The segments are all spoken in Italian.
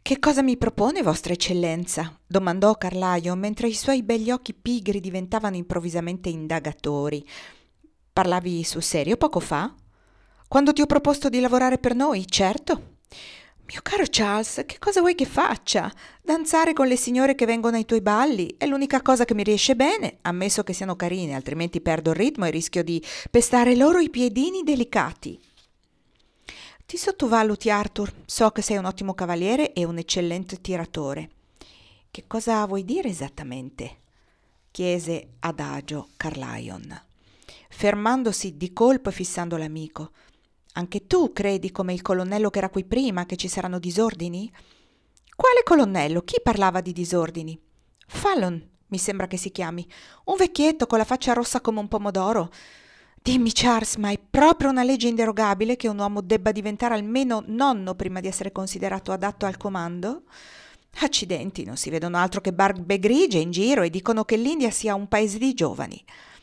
Che cosa mi propone, Vostra Eccellenza? Domandò Carlyon mentre i suoi begli occhi pigri diventavano improvvisamente indagatori. Parlavi sul serio poco fa? Quando ti ho proposto di lavorare per noi, certo. Mio caro Charles, che cosa vuoi che faccia? Danzare con le signore che vengono ai tuoi balli è l'unica cosa che mi riesce bene, ammesso che siano carine, altrimenti perdo il ritmo e rischio di pestare loro i piedini delicati. Ti sottovaluti, Arthur. So che sei un ottimo cavaliere e un eccellente tiratore. Che cosa vuoi dire esattamente? Chiese adagio Carlyon, fermandosi di colpo e fissando l'amico. Anche tu credi, come il colonnello che era qui prima, che ci saranno disordini? Quale colonnello? Chi parlava di disordini? Fallon, mi sembra che si chiami. Un vecchietto con la faccia rossa come un pomodoro. Dimmi, Charles, ma è proprio una legge inderogabile che un uomo debba diventare almeno nonno prima di essere considerato adatto al comando? Accidenti, non si vedono altro che barbe grigie in giro e dicono che l'India sia un paese di giovani.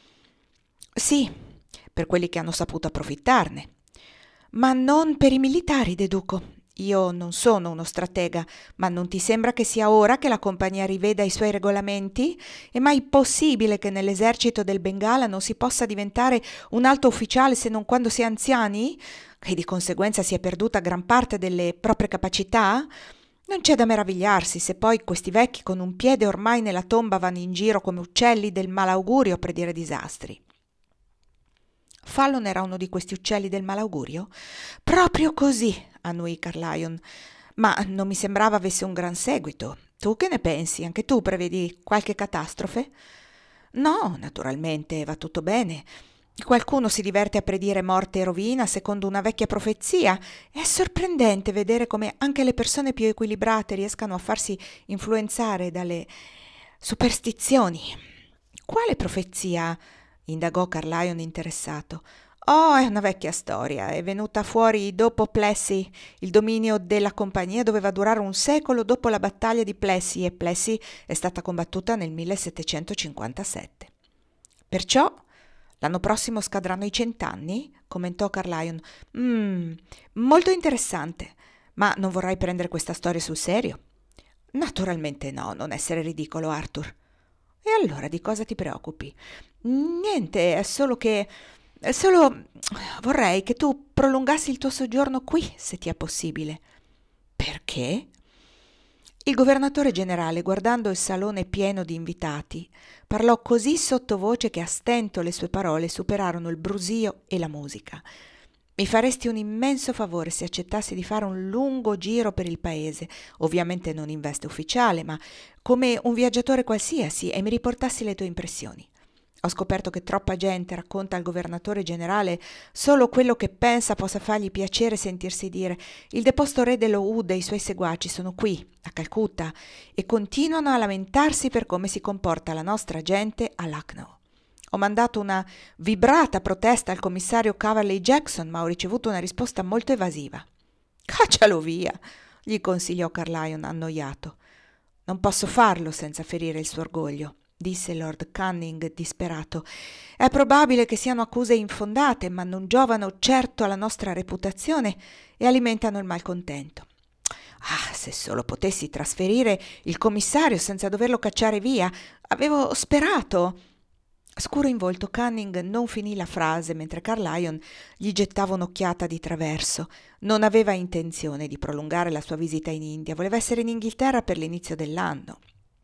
Sì, per quelli che hanno saputo approfittarne. Ma non per i militari, deduco. Io non sono uno stratega, ma non ti sembra che sia ora che la compagnia riveda i suoi regolamenti? È mai possibile che nell'esercito del Bengala non si possa diventare un alto ufficiale se non quando si è anziani? E di conseguenza si è perduta gran parte delle proprie capacità? Non c'è da meravigliarsi se poi questi vecchi con un piede ormai nella tomba vanno in giro come uccelli del malaugurio a predire disastri. Fallon era uno di questi uccelli del malaugurio? Proprio così, annuì Carlyon, ma non mi sembrava avesse un gran seguito. Tu che ne pensi? Anche tu prevedi qualche catastrofe? No, naturalmente, va tutto bene. Qualcuno si diverte a predire morte e rovina secondo una vecchia profezia. È sorprendente vedere come anche le persone più equilibrate riescano a farsi influenzare dalle superstizioni. Quale profezia? Indagò Carlyon interessato. Oh, è una vecchia storia. È venuta fuori dopo Plessy. Il dominio della compagnia doveva durare un secolo dopo la battaglia di Plessy e Plessy è stata combattuta nel 1757. Perciò l'anno prossimo scadranno i 100 anni? Commentò Carlyon. Molto interessante. Ma non vorrai prendere questa storia sul serio? Naturalmente no, non essere ridicolo, Arthur. E allora di cosa ti preoccupi? Niente, è solo che... Solo vorrei che tu prolungassi il tuo soggiorno qui, se ti è possibile. Perché? Il governatore generale, guardando il salone pieno di invitati, parlò così sottovoce che a stento le sue parole superarono il brusio e la musica. Mi faresti un immenso favore se accettassi di fare un lungo giro per il paese, ovviamente non in veste ufficiale, ma come un viaggiatore qualsiasi, e mi riportassi le tue impressioni. Ho scoperto che troppa gente racconta al governatore generale solo quello che pensa possa fargli piacere sentirsi dire. Il deposto re dello Oud e i suoi seguaci sono qui, a Calcutta, e continuano a lamentarsi per come si comporta la nostra gente a Lucknow. Ho mandato una vibrata protesta al commissario Caverley Jackson, ma ho ricevuto una risposta molto evasiva. Caccialo via, gli consigliò Carlyon annoiato. Non posso farlo senza ferire il suo orgoglio, disse Lord Canning disperato. È probabile che siano accuse infondate, ma non giovano certo alla nostra reputazione e alimentano il malcontento. Ah, se solo potessi trasferire il commissario senza doverlo cacciare via. Avevo sperato. Scuro in volto, Canning non finì la frase mentre Carlyon gli gettava un'occhiata di traverso. Non aveva intenzione di prolungare la sua visita in India, voleva essere in Inghilterra per l'inizio dell'anno.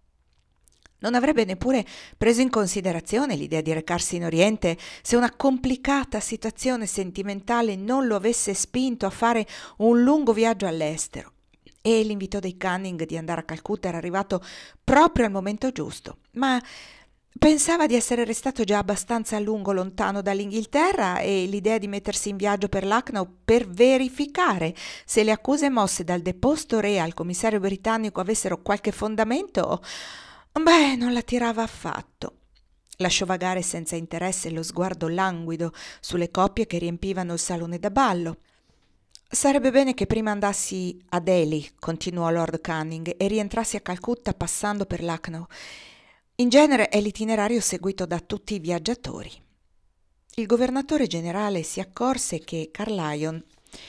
Non avrebbe neppure preso in considerazione l'idea di recarsi in Oriente se una complicata situazione sentimentale non lo avesse spinto a fare un lungo viaggio all'estero. E l'invito dei Canning di andare a Calcutta era arrivato proprio al momento giusto, ma pensava di essere restato già abbastanza a lungo lontano dall'Inghilterra e l'idea di mettersi in viaggio per Lucknow per verificare se le accuse mosse dal deposto re al commissario britannico avessero qualche fondamento, beh, non la tirava affatto. Lasciò vagare senza interesse lo sguardo languido sulle coppie che riempivano il salone da ballo. Sarebbe bene che prima andassi a Delhi, continuò Lord Canning, e rientrassi a Calcutta passando per Lucknow. In genere è l'itinerario seguito da tutti i viaggiatori. Il governatore generale si accorse che Carlyon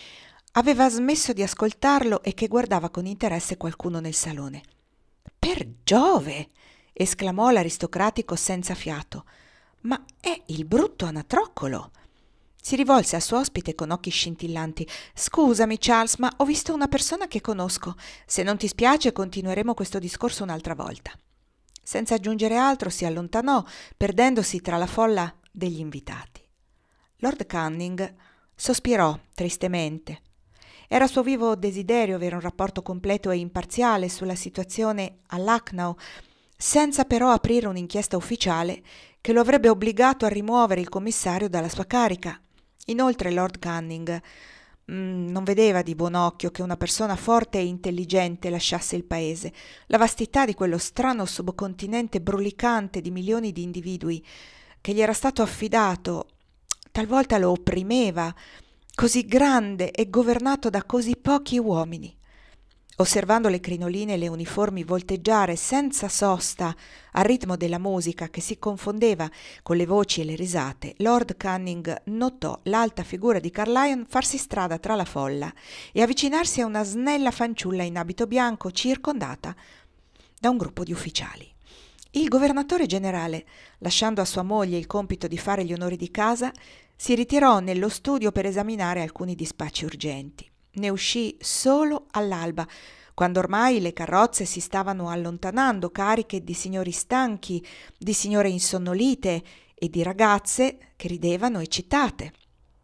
aveva smesso di ascoltarlo e che guardava con interesse qualcuno nel salone. «Per Giove!» esclamò l'aristocratico senza fiato. «Ma è il brutto anatroccolo!» Si rivolse al suo ospite con occhi scintillanti. «Scusami, Charles, ma ho visto una persona che conosco. Se non ti spiace, continueremo questo discorso un'altra volta». Senza aggiungere altro si allontanò, perdendosi tra la folla degli invitati. Lord Canning sospirò tristemente. Era suo vivo desiderio avere un rapporto completo e imparziale sulla situazione a Lucknow, senza però aprire un'inchiesta ufficiale che lo avrebbe obbligato a rimuovere il commissario dalla sua carica. Inoltre Lord Canning non vedeva di buon occhio che una persona forte e intelligente lasciasse il paese. La vastità di quello strano subcontinente brulicante di milioni di individui che gli era stato affidato talvolta lo opprimeva, così grande e governato da così pochi uomini. Osservando le crinoline e le uniformi volteggiare senza sosta al ritmo della musica che si confondeva con le voci e le risate, Lord Canning notò l'alta figura di Caerlyon farsi strada tra la folla e avvicinarsi a una snella fanciulla in abito bianco circondata da un gruppo di ufficiali. Il governatore generale, lasciando a sua moglie il compito di fare gli onori di casa, si ritirò nello studio per esaminare alcuni dispacci urgenti. Ne uscì solo all'alba, quando ormai le carrozze si stavano allontanando cariche di signori stanchi, di signore insonnolite e di ragazze che ridevano eccitate.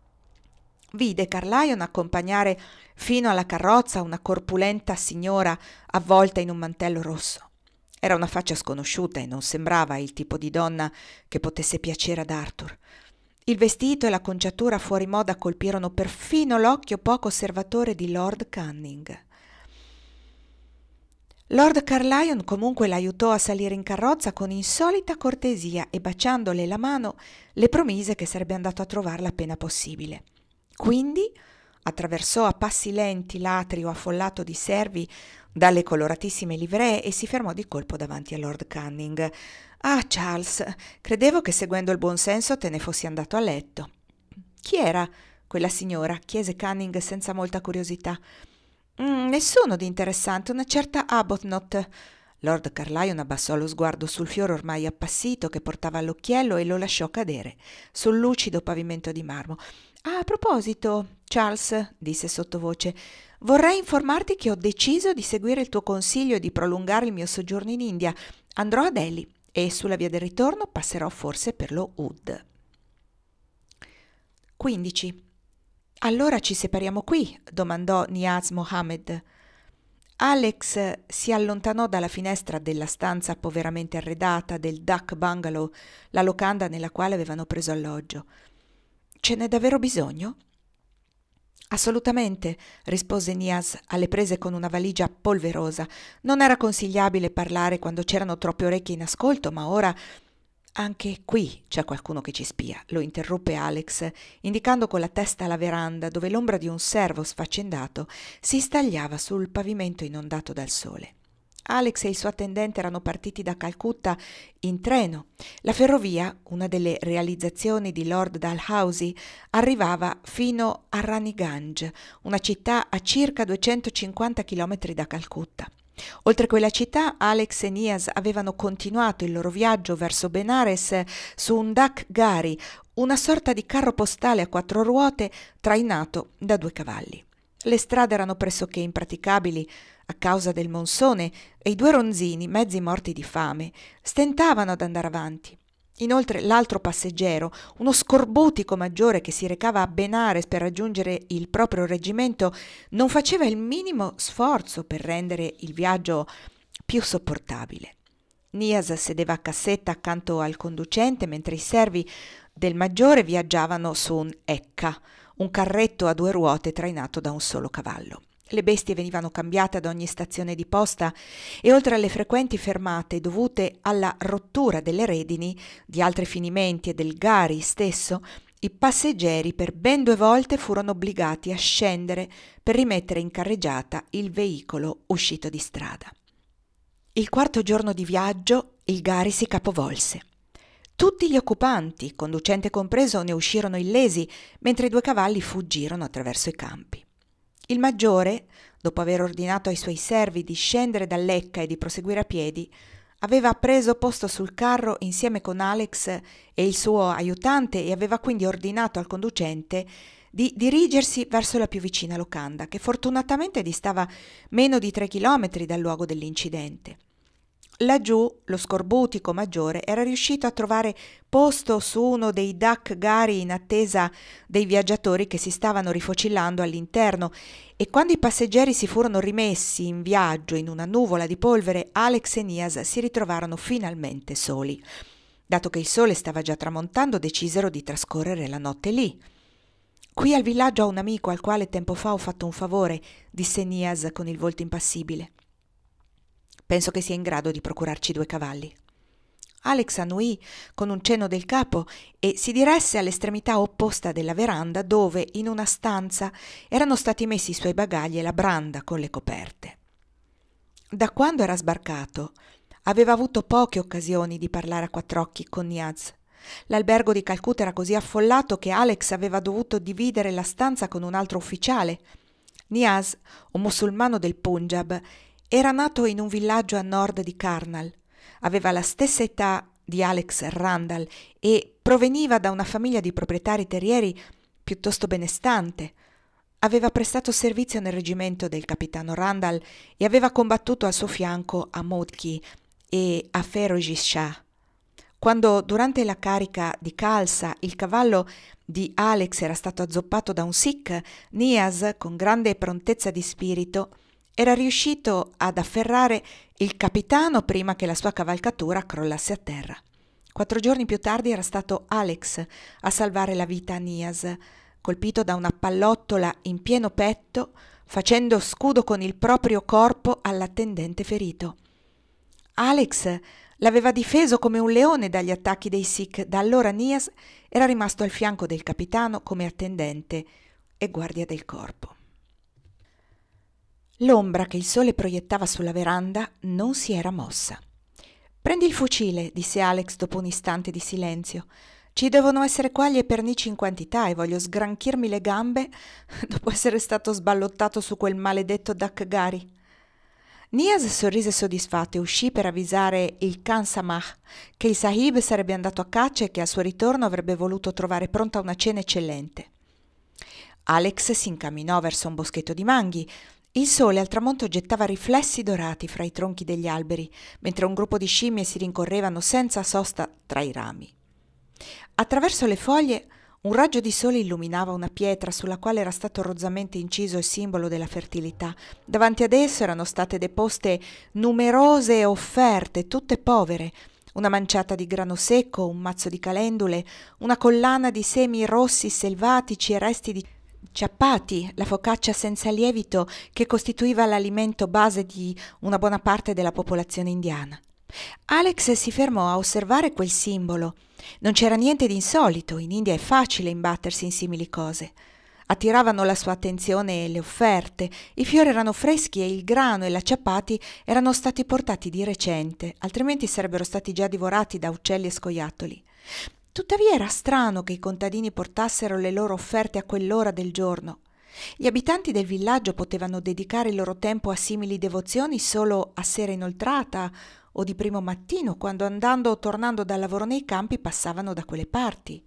Vide Caerlyon accompagnare fino alla carrozza una corpulenta signora avvolta in un mantello rosso. Era una faccia sconosciuta e non sembrava il tipo di donna che potesse piacere ad Arthur. Il vestito e l'acconciatura fuori moda colpirono perfino l'occhio poco osservatore di Lord Canning. Lord Caerlyon comunque l'aiutò a salire in carrozza con insolita cortesia e baciandole la mano le promise che sarebbe andato a trovarla appena possibile. Quindi attraversò a passi lenti l'atrio affollato di servi dalle coloratissime livree e si fermò di colpo davanti a Lord Canning. «Ah, Charles, credevo che seguendo il buon senso te ne fossi andato a letto». «Chi era quella signora?» chiese Canning senza molta curiosità. Nessuno di interessante, una certa Arbuthnot». Lord Caerlyon abbassò lo sguardo sul fiore ormai appassito che portava all'occhiello e lo lasciò cadere sul lucido pavimento di marmo. «A proposito, Charles», disse sottovoce, «vorrei informarti che ho deciso di seguire il tuo consiglio e di prolungare il mio soggiorno in India. Andrò a Delhi e sulla via del ritorno passerò forse per lo Oud». 15. «Allora ci separiamo qui?» domandò Niaz Mohammed. Alex si allontanò dalla finestra della stanza poveramente arredata del Duck Bungalow, la locanda nella quale avevano preso alloggio. «Ce n'è davvero bisogno?» «Assolutamente», rispose Niaz alle prese con una valigia polverosa. Non era consigliabile parlare quando c'erano troppe orecchie in ascolto, ma ora «Anche qui c'è qualcuno che ci spia», lo interruppe Alex, indicando con la testa la veranda dove l'ombra di un servo sfaccendato si stagliava sul pavimento inondato dal sole. Alex e il suo attendente erano partiti da Calcutta in treno. La ferrovia, una delle realizzazioni di Lord Dalhousie, arrivava fino a Raniganj, una città a circa 250 chilometri da Calcutta. Oltre quella città, Alex e Niaz avevano continuato il loro viaggio verso Benares su un Dak Gari, una sorta di carro postale a 4 ruote trainato da 2 cavalli. Le strade erano pressoché impraticabili a causa del monsone e i 2 ronzini, mezzi morti di fame, stentavano ad andare avanti. Inoltre l'altro passeggero, uno scorbutico maggiore che si recava a Benares per raggiungere il proprio reggimento, non faceva il minimo sforzo per rendere il viaggio più sopportabile. Niaz sedeva a cassetta accanto al conducente mentre i servi del maggiore viaggiavano su un Ecca, un carretto a 2 ruote trainato da un solo cavallo. Le bestie venivano cambiate ad ogni stazione di posta e oltre alle frequenti fermate dovute alla rottura delle redini, di altri finimenti e del Gari stesso, i passeggeri per ben 2 volte furono obbligati a scendere per rimettere in carreggiata il veicolo uscito di strada. Il 4° giorno di viaggio il Gari si capovolse. Tutti gli occupanti, conducente compreso, ne uscirono illesi, mentre i 2 cavalli fuggirono attraverso i campi. Il maggiore, dopo aver ordinato ai suoi servi di scendere dall'Ecca e di proseguire a piedi, aveva preso posto sul carro insieme con Alex e il suo aiutante e aveva quindi ordinato al conducente di dirigersi verso la più vicina locanda, che fortunatamente distava meno di 3 chilometri dal luogo dell'incidente. Laggiù lo scorbutico maggiore era riuscito a trovare posto su uno dei duck gari in attesa dei viaggiatori che si stavano rifocillando all'interno, e quando i passeggeri si furono rimessi in viaggio in una nuvola di polvere, Alex e Nias si ritrovarono finalmente soli. Dato che il sole stava già tramontando, decisero di trascorrere la notte lì. «Qui al villaggio ho un amico al quale tempo fa ho fatto un favore», disse Nias con il volto impassibile. «Penso che sia in grado di procurarci 2 cavalli». Alex annuì con un cenno del capo e si diresse all'estremità opposta della veranda, dove in una stanza erano stati messi i suoi bagagli e la branda con le coperte. Da quando era sbarcato aveva avuto poche occasioni di parlare a quattr'occhi con Niaz. L'albergo di Calcutta era così affollato che Alex aveva dovuto dividere la stanza con un altro ufficiale. Niaz, un musulmano del Punjab, era nato in un villaggio a nord di Karnal. Aveva la stessa età di Alex Randall e proveniva da una famiglia di proprietari terrieri piuttosto benestante. Aveva prestato servizio nel reggimento del capitano Randall e aveva combattuto al suo fianco a Modki e a Ferozji Shah. Quando durante la carica di Khalsa il cavallo di Alex era stato azzoppato da un Sikh, Niaz, con grande prontezza di spirito, era riuscito ad afferrare il capitano prima che la sua cavalcatura crollasse a terra. 4 giorni più tardi era stato Alex a salvare la vita a Niaz, colpito da una pallottola in pieno petto, facendo scudo con il proprio corpo all'attendente ferito. Alex l'aveva difeso come un leone dagli attacchi dei Sikh. Da allora Niaz era rimasto al fianco del capitano come attendente e guardia del corpo. L'ombra che il sole proiettava sulla veranda non si era mossa. «Prendi il fucile», disse Alex dopo un istante di silenzio. «Ci devono essere quaglie e pernici in quantità e voglio sgranchirmi le gambe dopo essere stato sballottato su quel maledetto duck gari». Niaz sorrise soddisfatto e uscì per avvisare il Khan Samah che il sahib sarebbe andato a caccia e che al suo ritorno avrebbe voluto trovare pronta una cena eccellente. Alex si incamminò verso un boschetto di manghi. Il sole al tramonto gettava riflessi dorati fra i tronchi degli alberi, mentre un gruppo di scimmie si rincorrevano senza sosta tra i rami. Attraverso le foglie un raggio di sole illuminava una pietra sulla quale era stato rozzamente inciso il simbolo della fertilità. Davanti ad esso erano state deposte numerose offerte, tutte povere: una manciata di grano secco, un mazzo di calendule, una collana di semi rossi selvatici e resti di ciappati, la focaccia senza lievito che costituiva l'alimento base di una buona parte della popolazione indiana. Alex si fermò a osservare quel simbolo. Non c'era niente di insolito, in India è facile imbattersi in simili cose. Attiravano la sua attenzione le offerte, i fiori erano freschi e il grano e l'acciappati erano stati portati di recente, altrimenti sarebbero stati già divorati da uccelli e scoiattoli. Tuttavia era strano che i contadini portassero le loro offerte a quell'ora del giorno. Gli abitanti del villaggio potevano dedicare il loro tempo a simili devozioni solo a sera inoltrata o di primo mattino, quando andando o tornando dal lavoro nei campi passavano da quelle parti.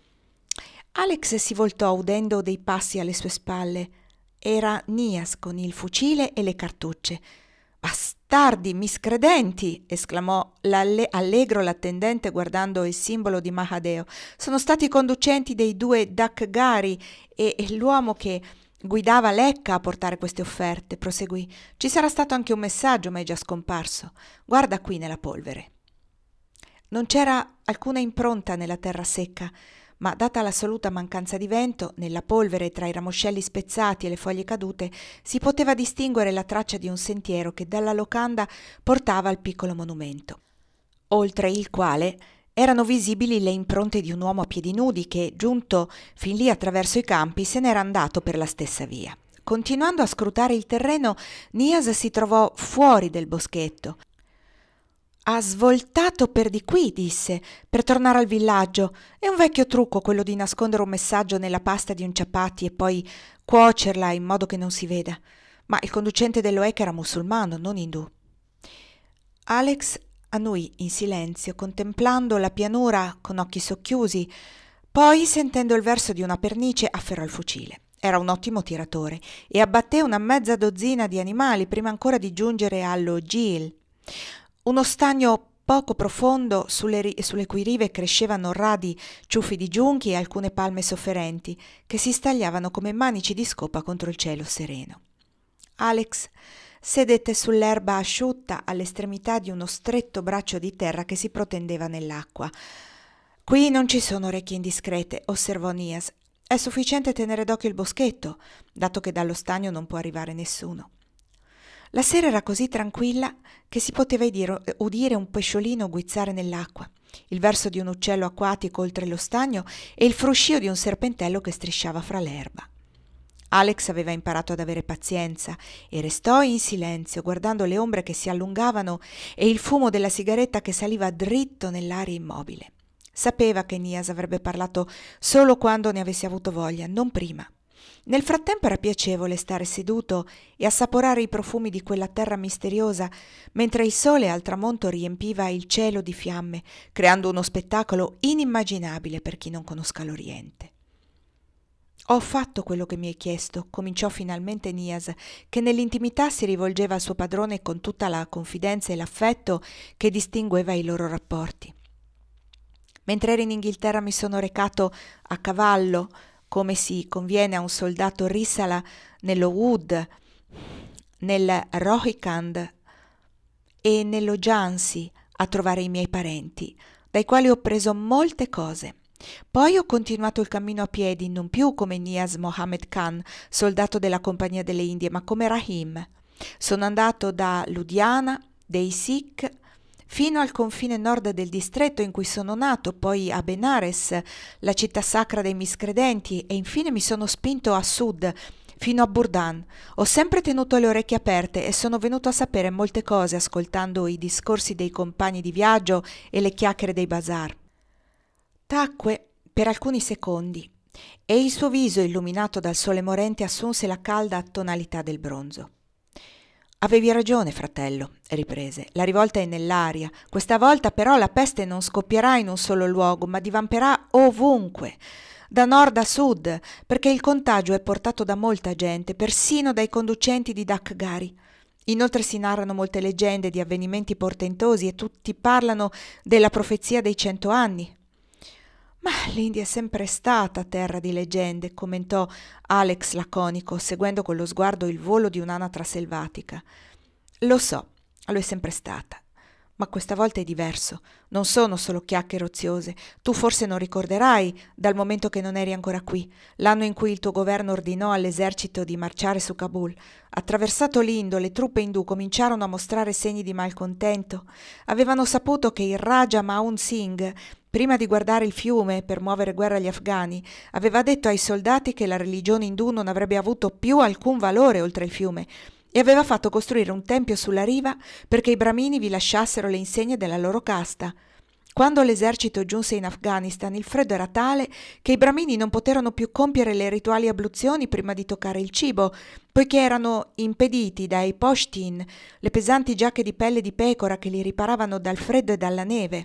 Alex si voltò udendo dei passi alle sue spalle. Era Nias con il fucile e le cartucce. «Bastardi, miscredenti!» esclamò allegro l'attendente guardando il simbolo di Mahadeo. «Sono stati i conducenti dei 2 duck gari e l'uomo che guidava l'Ecca a portare queste offerte», proseguì. «Ci sarà stato anche un messaggio, ma è già scomparso. Guarda qui nella polvere». Non c'era alcuna impronta nella terra secca, ma data l'assoluta mancanza di vento, nella polvere tra i ramoscelli spezzati e le foglie cadute si poteva distinguere la traccia di un sentiero che dalla locanda portava al piccolo monumento, oltre il quale erano visibili le impronte di un uomo a piedi nudi che, giunto fin lì attraverso i campi, se n'era andato per la stessa via. Continuando a scrutare il terreno, Nias si trovò fuori del boschetto. Ha svoltato per di qui, disse, per tornare al villaggio. È un vecchio trucco quello di nascondere un messaggio nella pasta di un ciapati e poi cuocerla in modo che non si veda. Ma il conducente dell'OEC era musulmano, non indù. Alex annui in silenzio, contemplando la pianura con occhi socchiusi. Poi, sentendo il verso di una pernice, afferrò il fucile. Era un ottimo tiratore e abbatté una mezza dozzina di animali prima ancora di giungere allo Gil, uno stagno poco profondo sulle cui rive crescevano radi ciuffi di giunchi e alcune palme sofferenti che si stagliavano come manici di scopa contro il cielo sereno. Alex sedette sull'erba asciutta all'estremità di uno stretto braccio di terra che si protendeva nell'acqua. «Qui non ci sono orecchie indiscrete», osservò Nias. «È sufficiente tenere d'occhio il boschetto, dato che dallo stagno non può arrivare nessuno». La sera era così tranquilla che si poteva udire un pesciolino guizzare nell'acqua, il verso di un uccello acquatico oltre lo stagno e il fruscio di un serpentello che strisciava fra l'erba. Alex aveva imparato ad avere pazienza e restò in silenzio, guardando le ombre che si allungavano e il fumo della sigaretta che saliva dritto nell'aria immobile. Sapeva che Nias avrebbe parlato solo quando ne avesse avuto voglia, non prima. Nel frattempo era piacevole stare seduto e assaporare i profumi di quella terra misteriosa, mentre il sole al tramonto riempiva il cielo di fiamme, creando uno spettacolo inimmaginabile per chi non conosca l'Oriente. «Ho fatto quello che mi hai chiesto», cominciò finalmente Nias, che nell'intimità si rivolgeva al suo padrone con tutta la confidenza e l'affetto che distingueva i loro rapporti. «Mentre ero in Inghilterra mi sono recato a cavallo, come si conviene a un soldato risala, nello Wood, nel Rohikand e nello Jhansi a trovare i miei parenti, dai quali ho preso molte cose. Poi ho continuato il cammino a piedi, non più come Nias Mohammed Khan, soldato della Compagnia delle Indie, ma come Rahim. Sono andato da Ludhiana, dei Sikh, fino al confine nord del distretto in cui sono nato, poi a Benares, la città sacra dei miscredenti, e infine mi sono spinto a sud, fino a Burdan. Ho sempre tenuto le orecchie aperte e sono venuto a sapere molte cose ascoltando i discorsi dei compagni di viaggio e le chiacchiere dei bazar». Tacque per alcuni secondi e il suo viso, illuminato dal sole morente, assunse la calda tonalità del bronzo. «Avevi ragione, fratello», riprese. «La rivolta è nell'aria. Questa volta però la peste non scoppierà in un solo luogo, ma divamperà ovunque, da nord a sud, perché il contagio è portato da molta gente, persino dai conducenti di Dakgari. Inoltre si narrano molte leggende di avvenimenti portentosi e tutti parlano della profezia dei 100 anni». «Ma l'India è sempre stata terra di leggende», commentò Alex laconico, seguendo con lo sguardo il volo di un'anatra selvatica. «Lo so, lo è sempre stata. Ma questa volta è diverso. Non sono solo chiacchiere oziose. Tu forse non ricorderai, dal momento che non eri ancora qui, l'anno in cui il tuo governo ordinò all'esercito di marciare su Kabul. Attraversato l'Indo, le truppe indù cominciarono a mostrare segni di malcontento. Avevano saputo che il Raja Maun Singh, prima di guardare il fiume per muovere guerra agli afghani, aveva detto ai soldati che la religione indù non avrebbe avuto più alcun valore oltre il fiume e aveva fatto costruire un tempio sulla riva perché i bramini vi lasciassero le insegne della loro casta. Quando l'esercito giunse in Afghanistan, il freddo era tale che i bramini non poterono più compiere le rituali abluzioni prima di toccare il cibo, poiché erano impediti dai Pashtin, le pesanti giacche di pelle di pecora che li riparavano dal freddo e dalla neve.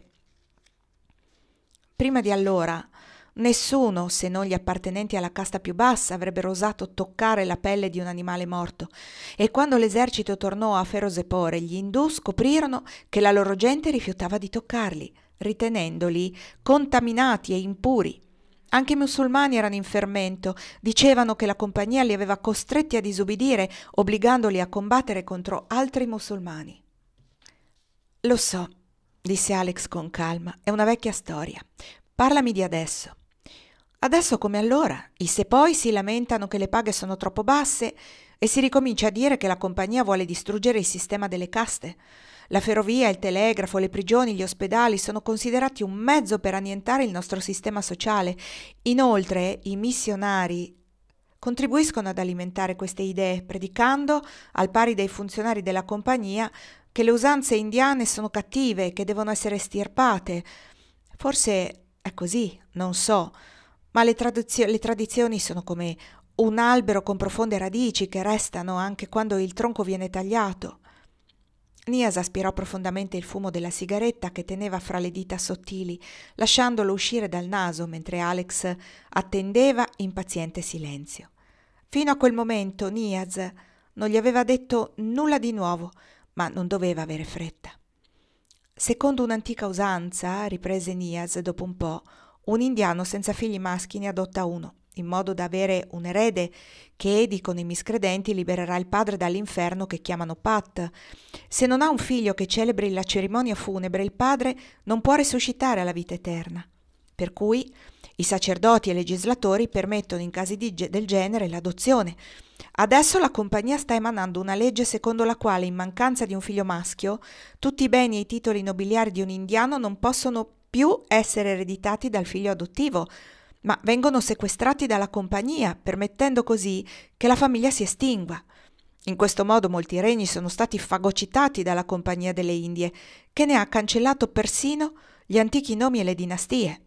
Prima di allora, nessuno, se non gli appartenenti alla casta più bassa, avrebbero osato toccare la pelle di un animale morto, e quando l'esercito tornò a Ferozepore, gli indù scoprirono che la loro gente rifiutava di toccarli, ritenendoli contaminati e impuri. Anche i musulmani erano in fermento, dicevano che la compagnia li aveva costretti a disubbidire, obbligandoli a combattere contro altri musulmani. «Lo so», disse Alex con calma, «è una vecchia storia. Parlami di adesso». «Adesso come allora. I sepoi si lamentano che le paghe sono troppo basse e si ricomincia a dire che la compagnia vuole distruggere il sistema delle caste. La ferrovia, il telegrafo, le prigioni, gli ospedali sono considerati un mezzo per annientare il nostro sistema sociale. Inoltre, i missionari contribuiscono ad alimentare queste idee, predicando, al pari dei funzionari della compagnia, che le usanze indiane sono cattive, che devono essere estirpate. Forse è così, non so, ma le tradizioni sono come un albero con profonde radici che restano anche quando il tronco viene tagliato. Nias aspirò profondamente il fumo della sigaretta che teneva fra le dita sottili, lasciandolo uscire dal naso mentre Alex attendeva in paziente silenzio. Fino a quel momento Nias non gli aveva detto nulla di nuovo, ma non doveva avere fretta. Secondo un'antica usanza, riprese Nias dopo un po', un indiano senza figli maschi ne adotta uno, in modo da avere un erede che, dicono i miscredenti, libererà il padre dall'inferno che chiamano Pat. Se non ha un figlio che celebri la cerimonia funebre, il padre non può risuscitare alla vita eterna. Per cui i sacerdoti e i legislatori permettono in casi del genere l'adozione. Adesso la compagnia sta emanando una legge secondo la quale, in mancanza di un figlio maschio, tutti i beni e i titoli nobiliari di un indiano non possono più essere ereditati dal figlio adottivo, ma vengono sequestrati dalla compagnia, permettendo così che la famiglia si estingua. In questo modo molti regni sono stati fagocitati dalla Compagnia delle Indie, che ne ha cancellato persino gli antichi nomi e le dinastie.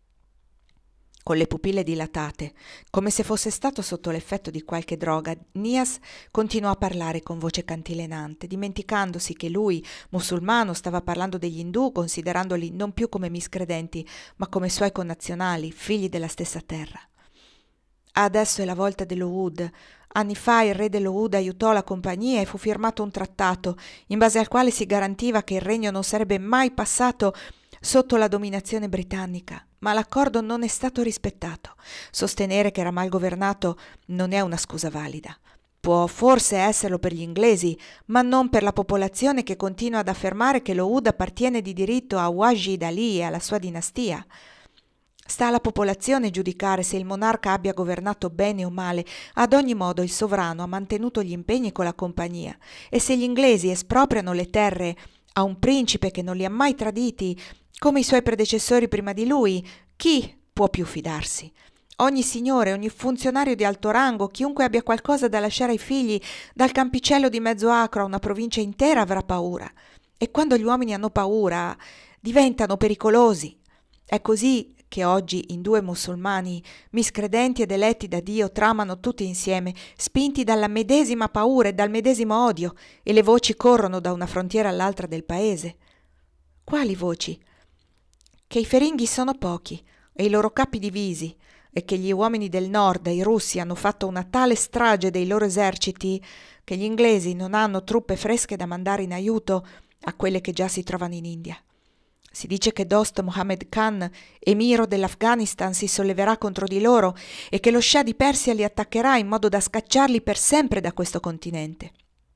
Con le pupille dilatate, come se fosse stato sotto l'effetto di qualche droga, Nias continuò a parlare con voce cantilenante, dimenticandosi che lui, musulmano, stava parlando degli indù, considerandoli non più come miscredenti, ma come suoi connazionali, figli della stessa terra. Adesso è la volta dell'Oud. Anni fa il re dell'Oud aiutò la compagnia e fu firmato un trattato in base al quale si garantiva che il regno non sarebbe mai passato sotto la dominazione britannica, ma l'accordo non è stato rispettato. Sostenere che era mal governato non è una scusa valida. Può forse esserlo per gli inglesi, ma non per la popolazione che continua ad affermare che l'Oud appartiene di diritto a Wajid Ali e alla sua dinastia. Sta alla popolazione giudicare se il monarca abbia governato bene o male. Ad ogni modo il sovrano ha mantenuto gli impegni con la compagnia, e se gli inglesi espropriano le terre a un principe che non li ha mai traditi, come i suoi predecessori prima di lui, chi può più fidarsi? Ogni signore, ogni funzionario di alto rango, chiunque abbia qualcosa da lasciare ai figli, dal campicello di mezzo acro a una provincia intera, avrà paura. E quando gli uomini hanno paura, diventano pericolosi. È così che oggi in due musulmani, miscredenti ed eletti da Dio, tramano tutti insieme, spinti dalla medesima paura e dal medesimo odio, e le voci corrono da una frontiera all'altra del paese. Quali voci? Che i feringhi sono pochi e i loro capi divisi, e che gli uomini del nord, i russi, hanno fatto una tale strage dei loro eserciti che gli inglesi non hanno truppe fresche da mandare in aiuto a quelle che già si trovano in India. Si dice che Dost Mohammed Khan, emiro dell'Afghanistan, si solleverà contro di loro e che lo scià di Persia li attaccherà in modo da scacciarli per sempre da questo continente.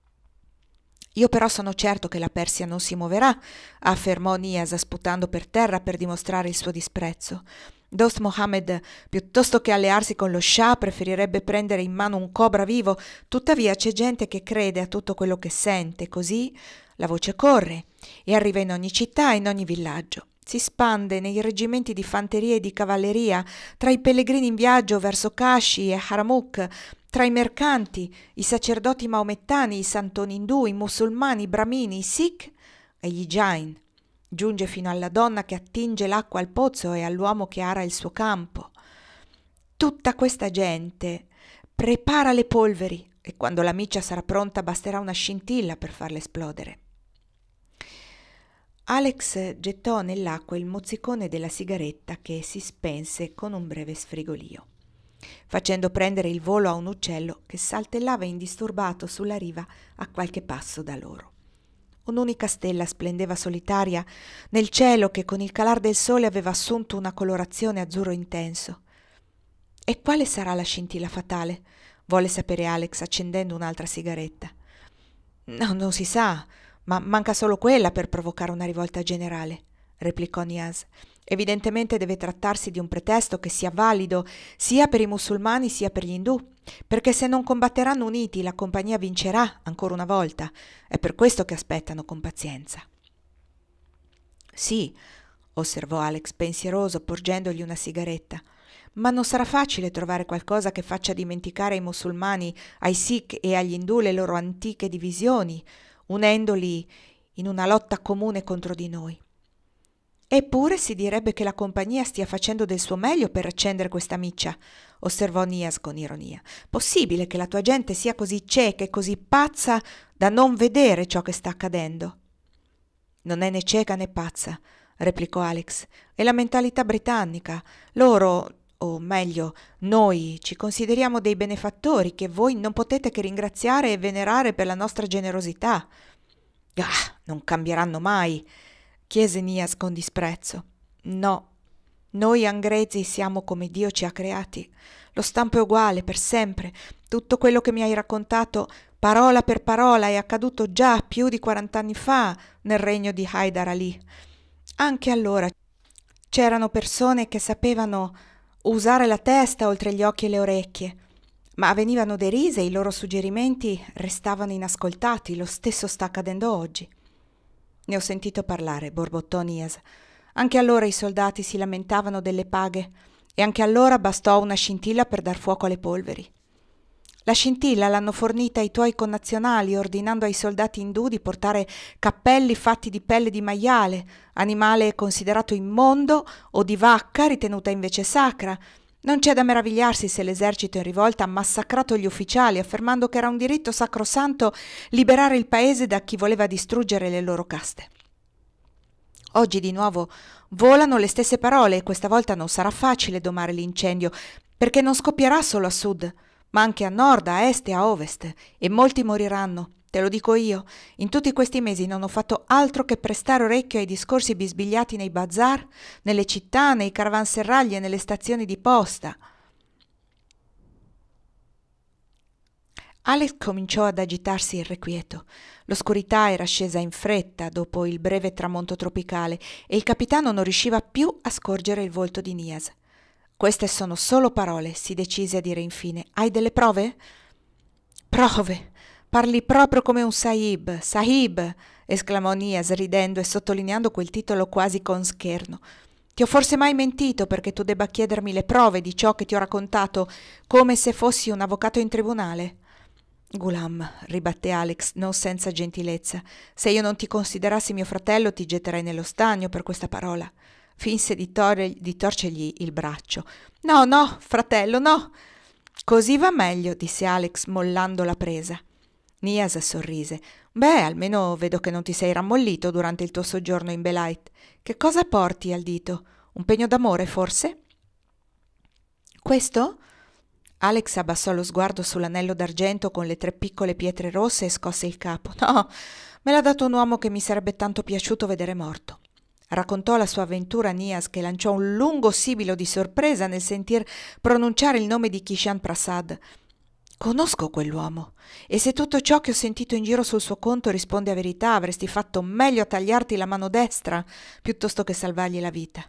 Io però sono certo che la Persia non si muoverà, affermò Nias sputando per terra per dimostrare il suo disprezzo. Dost Mohammed, piuttosto che allearsi con lo Shah, preferirebbe prendere in mano un cobra vivo. Tuttavia c'è gente che crede a tutto quello che sente, così la voce corre e arriva in ogni città e in ogni villaggio. Si spande nei reggimenti di fanteria e di cavalleria, tra i pellegrini in viaggio verso Kashi e Haramuk, tra i mercanti, i sacerdoti maomettani, i santoni indù, i musulmani, i bramini, i sikh e gli jain. Giunge fino alla donna che attinge l'acqua al pozzo e all'uomo che ara il suo campo. Tutta questa gente prepara le polveri e quando la miccia sarà pronta basterà una scintilla per farla esplodere. Alex gettò nell'acqua il mozzicone della sigaretta che si spense con un breve sfrigolio, facendo prendere il volo a un uccello che saltellava indisturbato sulla riva a qualche passo da loro. Un'unica stella splendeva solitaria nel cielo che con il calar del sole aveva assunto una colorazione azzurro intenso. E quale sarà la scintilla fatale? Volle sapere Alex accendendo un'altra sigaretta. No, non si sa, ma manca solo quella per provocare una rivolta generale, replicò Nias. Evidentemente deve trattarsi di un pretesto che sia valido sia per i musulmani sia per gli indù, perché se non combatteranno uniti la compagnia vincerà ancora una volta. È per questo che aspettano con pazienza. Sì, osservò Alex pensieroso, porgendogli una sigaretta, ma non sarà facile trovare qualcosa che faccia dimenticare ai musulmani, ai sikh e agli indù le loro antiche divisioni, unendoli in una lotta comune contro di noi. Eppure si direbbe che la compagnia stia facendo del suo meglio per accendere questa miccia, osservò Nias con ironia. Possibile che la tua gente sia così cieca e così pazza da non vedere ciò che sta accadendo? Non è né cieca né pazza, replicò Alex. È la mentalità britannica. Loro, o meglio, noi, ci consideriamo dei benefattori che voi non potete che ringraziare e venerare per la nostra generosità. Ah, non cambieranno mai, chiese Nias con disprezzo. No, noi angrezi siamo come Dio ci ha creati. Lo stampo è uguale per sempre. Tutto quello che mi hai raccontato, parola per parola, è accaduto già più di 40 anni fa nel regno di Haidar Ali. Anche allora c'erano persone che sapevano usare la testa oltre gli occhi e le orecchie, ma venivano derise e i loro suggerimenti restavano inascoltati. Lo stesso sta accadendo oggi. Ne ho sentito parlare, borbottò Nias. Anche allora i soldati si lamentavano delle paghe e anche allora bastò una scintilla per dar fuoco alle polveri. La scintilla l'hanno fornita i tuoi connazionali ordinando ai soldati indù di portare cappelli fatti di pelle di maiale, animale considerato immondo, o di vacca ritenuta invece sacra. Non c'è da meravigliarsi se l'esercito in rivolta ha massacrato gli ufficiali, affermando che era un diritto sacrosanto liberare il paese da chi voleva distruggere le loro caste. Oggi di nuovo volano le stesse parole e questa volta non sarà facile domare l'incendio, perché non scoppierà solo a sud, ma anche a nord, a est e a ovest, e molti moriranno. Te lo dico io, in tutti questi mesi non ho fatto altro che prestare orecchio ai discorsi bisbigliati nei bazar, nelle città, nei caravanserragli e nelle stazioni di posta. Alex cominciò ad agitarsi irrequieto. L'oscurità era scesa in fretta dopo il breve tramonto tropicale e il capitano non riusciva più a scorgere il volto di Nias. Queste sono solo parole, si decise a dire infine. Hai delle prove? Prove? Parli proprio come un sahib, sahib, esclamò Nias ridendo e sottolineando quel titolo quasi con scherno. Ti ho forse mai mentito perché tu debba chiedermi le prove di ciò che ti ho raccontato, come se fossi un avvocato in tribunale? Ghulam, ribatté Alex, non senza gentilezza, se io non ti considerassi mio fratello ti getterei nello stagno per questa parola. Finse di torcergli il braccio. No, no, fratello, no. Così va meglio, disse Alex mollando la presa. Nias sorrise. Beh, almeno vedo che non ti sei rammollito durante il tuo soggiorno in Belait. Che cosa porti al dito? Un pegno d'amore, forse? Questo? Alex abbassò lo sguardo sull'anello d'argento con le 3 piccole pietre rosse e scosse il capo. No, me l'ha dato un uomo che mi sarebbe tanto piaciuto vedere morto. Raccontò la sua avventura a Nias, che lanciò un lungo sibilo di sorpresa nel sentir pronunciare il nome di Kishan Prasad. Conosco quell'uomo, e se tutto ciò che ho sentito in giro sul suo conto risponde a verità, avresti fatto meglio a tagliarti la mano destra piuttosto che salvargli la vita.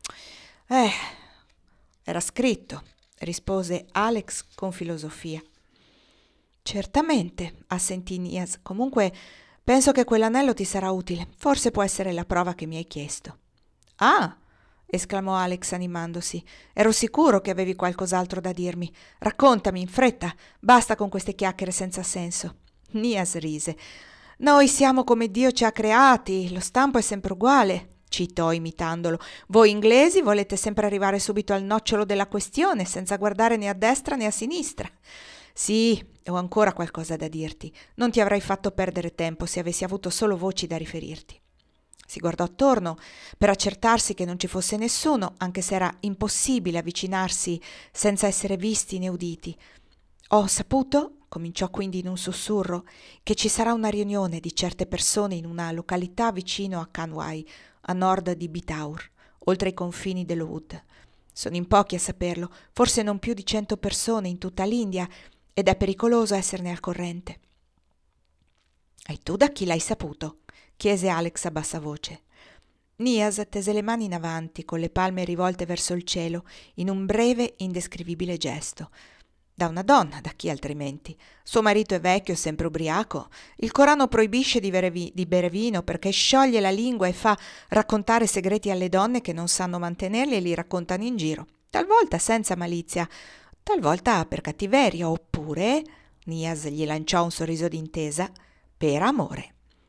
Era scritto, rispose Alex con filosofia. Certamente, assentì Nias. Comunque penso che quell'anello ti sarà utile. Forse può essere la prova che mi hai chiesto. Ah! Esclamò Alex animandosi. Ero sicuro che avevi qualcos'altro da dirmi. Raccontami in fretta. Basta con queste chiacchiere senza senso. Nias rise. Noi siamo come Dio ci ha creati. Lo stampo è sempre uguale, citò imitandolo. Voi inglesi volete sempre arrivare subito al nocciolo della questione, senza guardare né a destra né a sinistra. Sì, ho ancora qualcosa da dirti. Non ti avrei fatto perdere tempo se avessi avuto solo voci da riferirti. Si guardò attorno per accertarsi che non ci fosse nessuno, anche se era impossibile avvicinarsi senza essere visti né uditi. Ho saputo, cominciò quindi in un sussurro, che ci sarà una riunione di certe persone in una località vicino a Kanwai, a nord di Bitaur, oltre i confini dello Wood. Sono in pochi a saperlo, forse non più di 100 persone in tutta l'India, ed è pericoloso esserne al corrente. E tu da chi l'hai saputo? Chiese Alex a bassa voce. Nias tese le mani in avanti, con le palme rivolte verso il cielo, in un breve, indescrivibile gesto. Da una donna, da chi altrimenti? Suo marito è vecchio e sempre ubriaco. Il Corano proibisce di bere vino perché scioglie la lingua e fa raccontare segreti alle donne che non sanno mantenerli e li raccontano in giro, talvolta senza malizia, talvolta per cattiveria, oppure, Nias gli lanciò un sorriso d'intesa, per amore.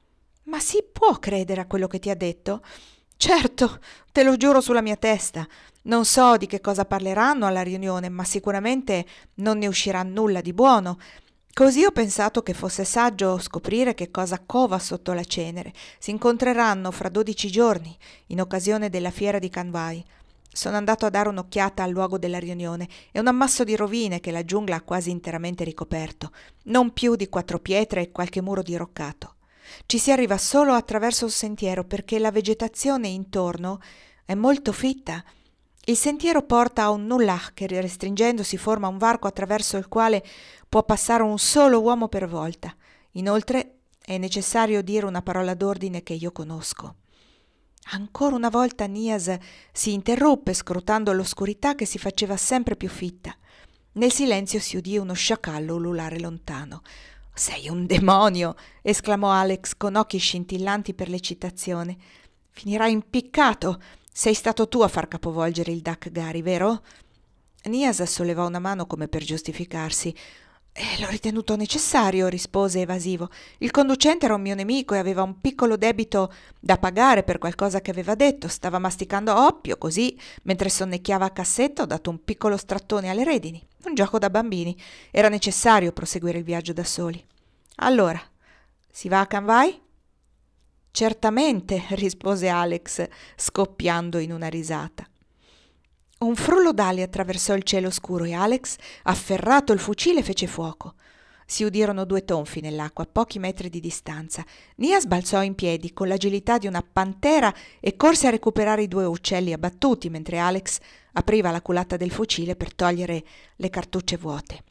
Ma si può credere a quello che ti ha detto? Certo, te lo giuro sulla mia testa. Non so di che cosa parleranno alla riunione, ma sicuramente non ne uscirà nulla di buono. Così ho pensato che fosse saggio scoprire che cosa cova sotto la cenere. Si incontreranno fra 12 giorni, in occasione della fiera di Canvai. Sono andato a dare un'occhiata al luogo della riunione. È un ammasso di rovine che la giungla ha quasi interamente ricoperto. Non più di 4 pietre e qualche muro diroccato. Ci si arriva solo attraverso un sentiero perché la vegetazione intorno è molto fitta. Il sentiero porta a un nullah che restringendosi forma un varco attraverso il quale può passare un solo uomo per volta. Inoltre è necessario dire una parola d'ordine che io conosco. Ancora una volta Nias si interruppe scrutando l'oscurità che si faceva sempre più fitta. Nel silenzio si udì uno sciacallo ululare lontano. «Sei un demonio!» esclamò Alex con occhi scintillanti per l'eccitazione. «Finirai impiccato! Sei stato tu a far capovolgere il Duck Gary, vero?» Nias sollevò una mano come per giustificarsi. L'ho ritenuto necessario», rispose evasivo. «Il conducente era un mio nemico e aveva un piccolo debito da pagare per qualcosa che aveva detto. Stava masticando oppio, così, mentre sonnecchiava a cassetta, ho dato un piccolo strattone alle redini. Un gioco da bambini. Era necessario proseguire il viaggio da soli. Allora, si va a Canvai?» «Certamente», rispose Alex, scoppiando in una risata. Un frullo d'ali attraversò il cielo scuro e Alex, afferrato il fucile, fece fuoco. Si udirono 2 tonfi nell'acqua a pochi metri di distanza. Nia sbalzò in piedi con l'agilità di una pantera e corse a recuperare i 2 uccelli abbattuti, mentre Alex apriva la culata del fucile per togliere le cartucce vuote.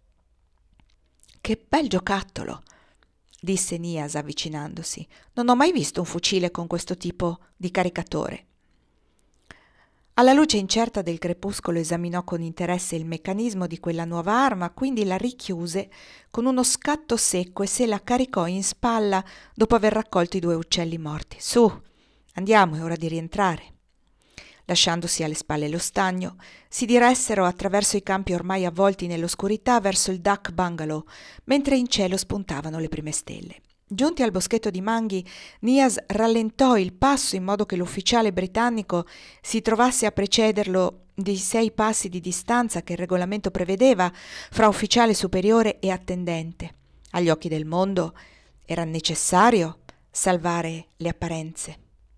«Che bel giocattolo!» disse Nias avvicinandosi. «Non ho mai visto un fucile con questo tipo di caricatore». Alla luce incerta del crepuscolo esaminò con interesse il meccanismo di quella nuova arma, quindi la richiuse con uno scatto secco e se la caricò in spalla dopo aver raccolto i 2 uccelli morti. «Su, andiamo, è ora di rientrare». Lasciandosi alle spalle lo stagno, si diressero attraverso i campi ormai avvolti nell'oscurità verso il Duck Bungalow, mentre in cielo spuntavano le prime stelle. Giunti al boschetto di manghi, Nias rallentò il passo in modo che l'ufficiale britannico si trovasse a precederlo di 6 passi di distanza che il regolamento prevedeva fra ufficiale superiore e attendente. Agli occhi del mondo era necessario salvare le apparenze.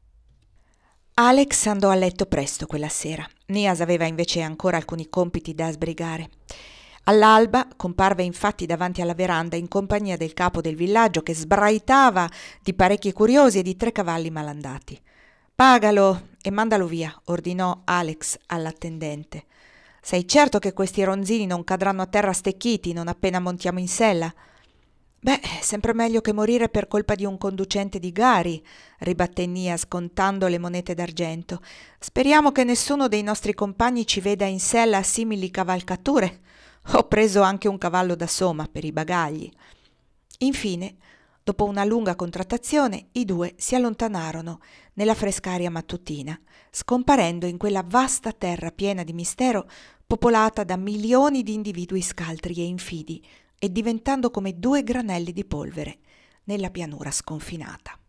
Alex andò a letto presto quella sera. Nias aveva invece ancora alcuni compiti da sbrigare. All'alba comparve infatti davanti alla veranda in compagnia del capo del villaggio che sbraitava di parecchi curiosi e di 3 cavalli malandati. «Pagalo e mandalo via», ordinò Alex all'attendente. «Sei certo che questi ronzini non cadranno a terra stecchiti non appena montiamo in sella?» «Beh, è sempre meglio che morire per colpa di un conducente di gari», ribatté Nias contando le monete d'argento. «Speriamo che nessuno dei nostri compagni ci veda in sella a simili cavalcature. Ho preso anche un cavallo da soma per i bagagli». Infine, dopo una lunga contrattazione, i 2 si allontanarono nella fresca aria mattutina, scomparendo in quella vasta terra piena di mistero, popolata da milioni di individui scaltri e infidi, e diventando come 2 granelli di polvere nella pianura sconfinata.